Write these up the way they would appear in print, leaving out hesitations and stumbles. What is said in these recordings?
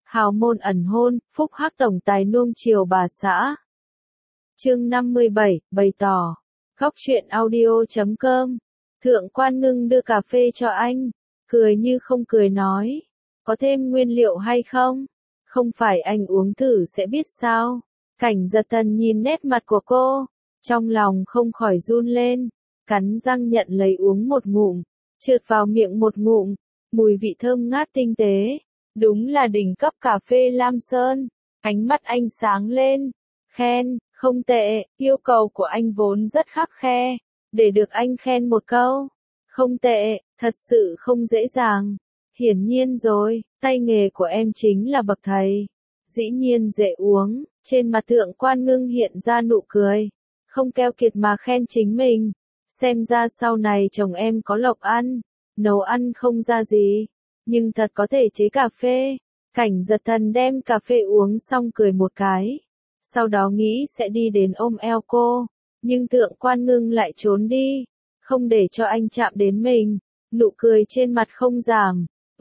Hào môn ẩn hôn, phúc hắc tổng tài nuông chiều bà xã. Chương 57, bày tỏ. Góc truyện audio.com. Thượng quan Ngưng đưa cà phê cho anh, cười như không cười nói. Có thêm nguyên liệu hay không? Không phải anh uống thử sẽ biết sao? Cảnh Giật Thần nhìn nét mặt của cô, trong lòng không khỏi run lên, cắn răng nhận lấy uống một ngụm, trượt vào miệng một ngụm, mùi vị thơm ngát tinh tế, đúng là đỉnh cấp cà phê Lam Sơn. Ánh mắt anh sáng lên, khen, không tệ, yêu cầu của anh vốn rất khắt khe, để được anh khen một câu, không tệ, thật sự không dễ dàng. Hiển nhiên rồi, tay nghề của em chính là bậc thầy, dĩ nhiên dễ uống. Trên mặt Thượng quan Ngưng hiện ra nụ cười, không keo kiệt mà khen chính mình, xem ra sau này chồng em có lộc ăn, nấu ăn không ra gì, nhưng thật có thể chế cà phê. Cảnh Giật Thần đem cà phê uống xong cười một cái, sau đó nghĩ sẽ đi đến ôm eo cô, nhưng Thượng quan Ngưng lại trốn đi, không để cho anh chạm đến mình, nụ cười trên mặt không giảm,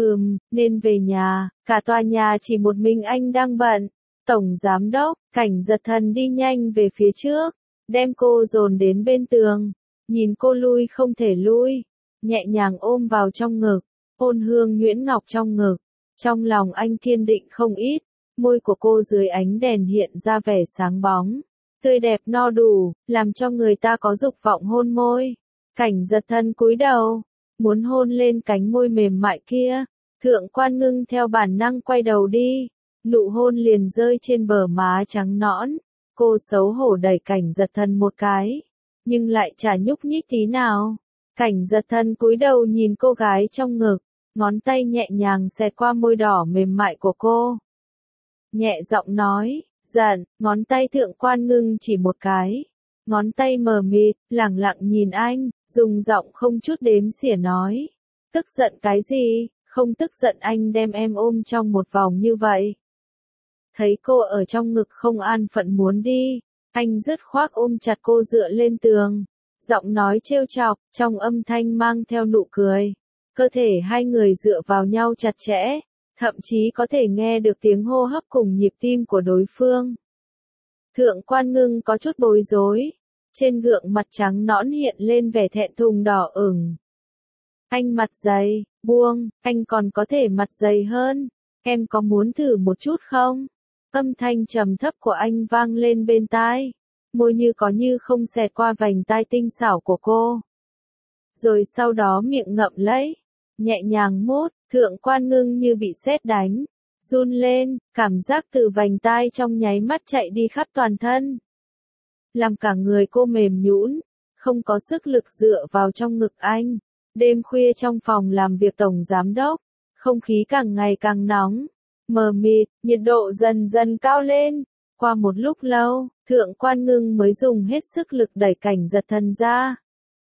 nên về nhà, cả tòa nhà chỉ một mình anh đang bận. Tổng giám đốc, Cảnh Giật Thần đi nhanh về phía trước, đem cô dồn đến bên tường, nhìn cô lui không thể lui, nhẹ nhàng ôm vào trong ngực, hôn hương nhuyễn ngọc trong ngực, trong lòng anh kiên định không ít, môi của cô dưới ánh đèn hiện ra vẻ sáng bóng, tươi đẹp no đủ, làm cho người ta có dục vọng hôn môi. Cảnh Giật Thần cúi đầu, muốn hôn lên cánh môi mềm mại kia, Thượng quan Ngưng theo bản năng quay đầu đi. Nụ hôn liền rơi trên bờ má trắng nõn, cô xấu hổ đẩy Cảnh Giật Thần một cái, nhưng lại chả nhúc nhích tí nào. Cảnh Giật Thần cúi đầu nhìn cô gái trong ngực, ngón tay nhẹ nhàng xẹt qua môi đỏ mềm mại của cô. Nhẹ giọng nói, giận, ngón tay Thượng quan Ngưng chỉ một cái, ngón tay mờ mịt, lẳng lặng nhìn anh, dùng giọng không chút đếm xỉa nói. Tức giận cái gì, không tức giận anh đem em ôm trong một vòng như vậy. Thấy cô ở trong ngực không an phận muốn đi, anh dứt khoát ôm chặt cô dựa lên tường, giọng nói trêu chọc, trong âm thanh mang theo nụ cười. Cơ thể hai người dựa vào nhau chặt chẽ, thậm chí có thể nghe được tiếng hô hấp cùng nhịp tim của đối phương. Thượng quan Ngưng có chút bối rối, trên gương mặt trắng nõn hiện lên vẻ thẹn thùng đỏ ửng. Anh mặt dày, buông, anh còn có thể mặt dày hơn, em có muốn thử một chút không? Âm thanh trầm thấp của anh vang lên bên tai, môi như có như không xẹt qua vành tai tinh xảo của cô. Rồi sau đó miệng ngậm lấy, nhẹ nhàng mút, Thượng quan Ngưng như bị sét đánh, run lên, cảm giác từ vành tai trong nháy mắt chạy đi khắp toàn thân. Làm cả người cô mềm nhũn, không có sức lực dựa vào trong ngực anh. Đêm khuya trong phòng làm việc tổng giám đốc, không khí càng ngày càng nóng, mờ mịt, nhiệt độ dần dần cao lên. Qua một lúc lâu, Thượng quan Ngưng mới dùng hết sức lực đẩy Cảnh Giật Thần ra.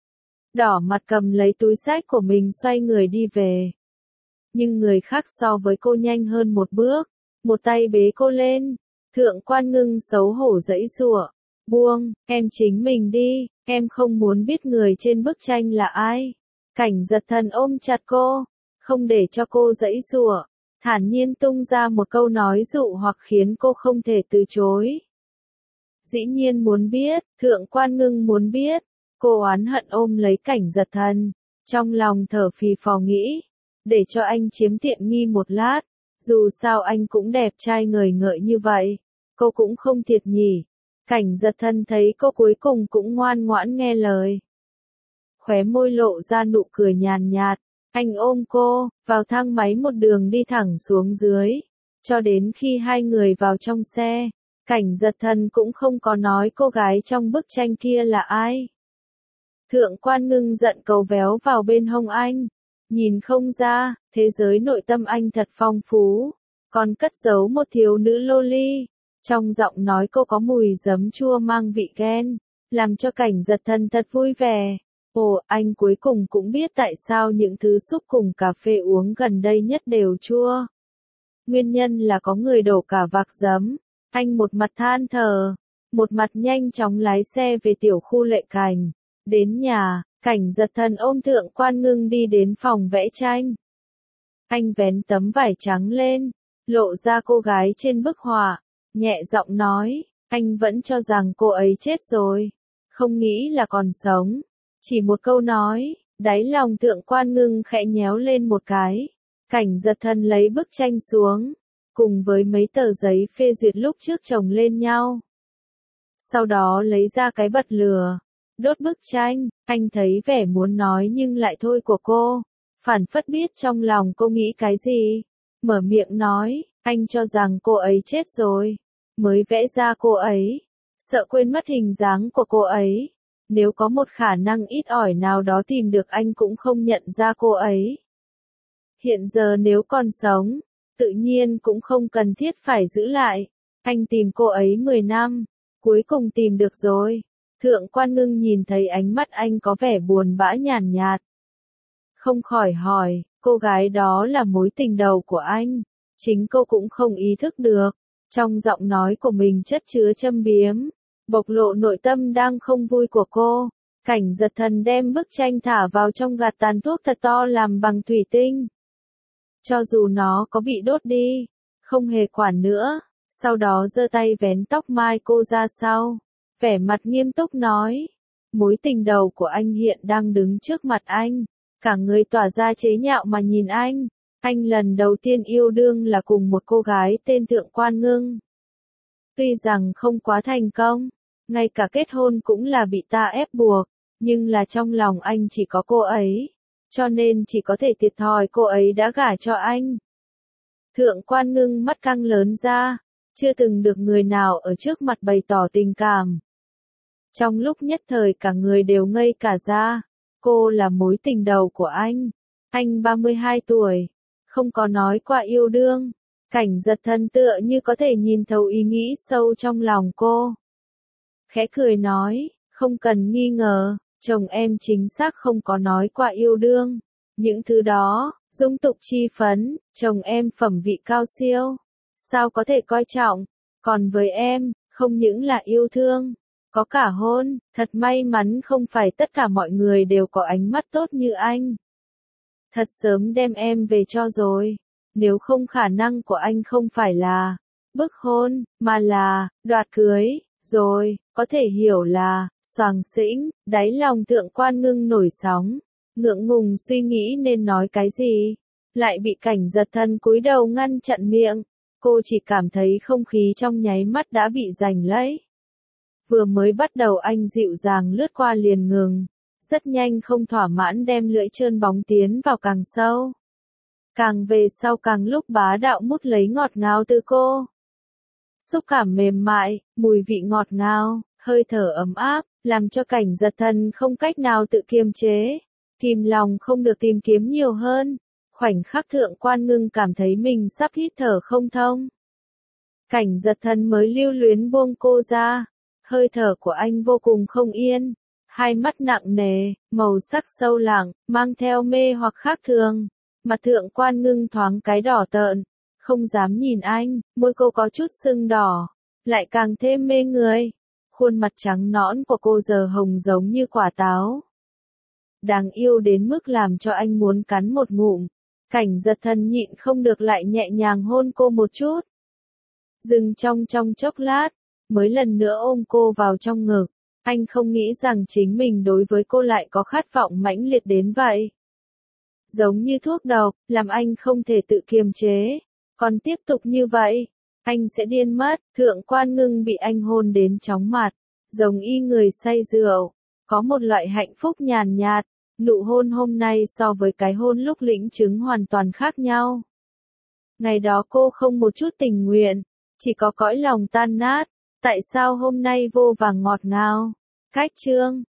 Đỏ mặt cầm lấy túi xách của mình xoay người đi về. Nhưng người khác so với cô nhanh hơn một bước, một tay bế cô lên. Thượng quan Ngưng xấu hổ giãy giụa, buông, em chính mình đi, em không muốn biết người trên bức tranh là ai. Cảnh Giật Thần ôm chặt cô, không để cho cô giãy giụa, thản nhiên tung ra một câu nói dụ hoặc khiến cô không thể từ chối. Dĩ nhiên muốn biết, Thượng quan Ngưng muốn biết, cô oán hận ôm lấy Cảnh Giật Thần, trong lòng thở phì phò nghĩ, để cho anh chiếm tiện nghi một lát, dù sao anh cũng đẹp trai ngời ngợi như vậy, cô cũng không thiệt nhỉ. Cảnh Giật Thần thấy cô cuối cùng cũng ngoan ngoãn nghe lời. Khóe môi lộ ra nụ cười nhàn nhạt, anh ôm cô, vào thang máy một đường đi thẳng xuống dưới, cho đến khi hai người vào trong xe, Cảnh Giật Thần cũng không có nói cô gái trong bức tranh kia là ai. Thượng quan Ngưng giận cầu véo vào bên hông anh, nhìn không ra, thế giới nội tâm anh thật phong phú, còn cất giấu một thiếu nữ loli. Trong giọng nói cô có mùi giấm chua mang vị ghen, làm cho Cảnh Giật Thần thật vui vẻ. Ồ, anh cuối cùng cũng biết tại sao những thứ xúc cùng cà phê uống gần đây nhất đều chua. Nguyên nhân là có người đổ cả vạc giấm. Anh một mặt than thở, một mặt nhanh chóng lái xe về tiểu khu Lệ Cảnh. Đến nhà, Cảnh Giật Thần ôm Thượng quan Ngưng đi đến phòng vẽ tranh. Anh vén tấm vải trắng lên, lộ ra cô gái trên bức họa, nhẹ giọng nói, anh vẫn cho rằng cô ấy chết rồi, không nghĩ là còn sống. Chỉ một câu nói, đáy lòng Thượng Quan Ngưng khẽ nhéo lên một cái. Cảnh Giật Thần lấy bức tranh xuống, cùng với mấy tờ giấy phê duyệt lúc trước chồng lên nhau. Sau đó lấy ra cái bật lửa, đốt bức tranh, anh thấy vẻ muốn nói nhưng lại thôi của cô. Phản phất biết trong lòng cô nghĩ cái gì. Mở miệng nói, anh cho rằng cô ấy chết rồi, mới vẽ ra cô ấy. Sợ quên mất hình dáng của cô ấy. Nếu có một khả năng ít ỏi nào đó tìm được anh cũng không nhận ra cô ấy. Hiện giờ nếu còn sống, tự nhiên cũng không cần thiết phải giữ lại. Anh tìm cô ấy 10 năm, cuối cùng tìm được rồi. Thượng Quan Ngưng nhìn thấy ánh mắt anh có vẻ buồn bã nhàn nhạt. Không khỏi hỏi, cô gái đó là mối tình đầu của anh. Chính cô cũng không ý thức được. Trong giọng nói của mình chất chứa châm biếm, bộc lộ nội tâm đang không vui của cô. Cảnh Giật Thần đem bức tranh thả vào trong gạt tàn thuốc thật to làm bằng thủy tinh. Cho dù nó có bị đốt đi, không hề quản nữa. Sau đó giơ tay vén tóc mai cô ra sau. Vẻ mặt nghiêm túc nói. Mối tình đầu của anh hiện đang đứng trước mặt anh. Cả người tỏa ra chế nhạo mà nhìn anh. Anh lần đầu tiên yêu đương là cùng một cô gái tên Thượng Quan Ngưng. Tuy rằng không quá thành công, ngay cả kết hôn cũng là bị ta ép buộc, nhưng là trong lòng anh chỉ có cô ấy, cho nên chỉ có thể thiệt thòi cô ấy đã gả cho anh. Thượng Quan Ngưng mắt căng lớn ra, chưa từng được người nào ở trước mặt bày tỏ tình cảm. Trong lúc nhất thời cả người đều ngây cả ra, cô là mối tình đầu của anh 32 tuổi, không có nói qua yêu đương. Cảnh Giật Thần tựa như có thể nhìn thấu ý nghĩ sâu trong lòng cô. Khẽ cười nói, không cần nghi ngờ, chồng em chính xác không có nói qua yêu đương. Những thứ đó, dung tục chi phấn, chồng em phẩm vị cao siêu. Sao có thể coi trọng, còn với em, không những là yêu thương, có cả hôn, thật may mắn không phải tất cả mọi người đều có ánh mắt tốt như anh. Thật sớm đem em về cho rồi. Nếu không khả năng của anh không phải là bức hôn, mà là đoạt cưới, rồi, có thể hiểu là xoàng xĩnh. Đáy lòng Thượng Quan Ngưng nổi sóng, ngượng ngùng suy nghĩ nên nói cái gì, lại bị Cảnh Giật Thần cúi đầu ngăn chặn miệng. Cô chỉ cảm thấy không khí trong nháy mắt đã bị giành lấy. Vừa mới bắt đầu anh dịu dàng lướt qua liền ngừng, rất nhanh không thỏa mãn đem lưỡi trơn bóng tiến vào càng sâu. Càng về sau càng lúc bá đạo mút lấy ngọt ngào từ cô. Xúc cảm mềm mại, mùi vị ngọt ngào, hơi thở ấm áp, làm cho Cảnh Giật Thần không cách nào tự kiềm chế. Kìm lòng không được tìm kiếm nhiều hơn. Khoảnh khắc Thượng Quan Ngưng cảm thấy mình sắp hít thở không thông. Cảnh Giật Thần mới lưu luyến buông cô ra. Hơi thở của anh vô cùng không yên. Hai mắt nặng nề, màu sắc sâu lặng, mang theo mê hoặc khác thường. Mặt Thượng Quan Ngưng thoáng cái đỏ tợn, không dám nhìn anh, môi cô có chút sưng đỏ, lại càng thêm mê người. Khuôn mặt trắng nõn của cô giờ hồng giống như quả táo. Đáng yêu đến mức làm cho anh muốn cắn một ngụm. Cảnh Giật Thần nhịn không được lại nhẹ nhàng hôn cô một chút. Dừng trong chốc lát, mới lần nữa ôm cô vào trong ngực. Anh không nghĩ rằng chính mình đối với cô lại có khát vọng mãnh liệt đến vậy. Giống như thuốc độc, làm anh không thể tự kiềm chế. Còn tiếp tục như vậy, anh sẽ điên mất. Thượng Quan Ngưng bị anh hôn đến chóng mặt, giống y người say rượu. Có một loại hạnh phúc nhàn nhạt. Nụ hôn hôm nay so với cái hôn lúc lĩnh chứng hoàn toàn khác nhau. Ngày đó cô không một chút tình nguyện, chỉ có cõi lòng tan nát. Tại sao hôm nay vô vàng ngọt ngào? Cách chương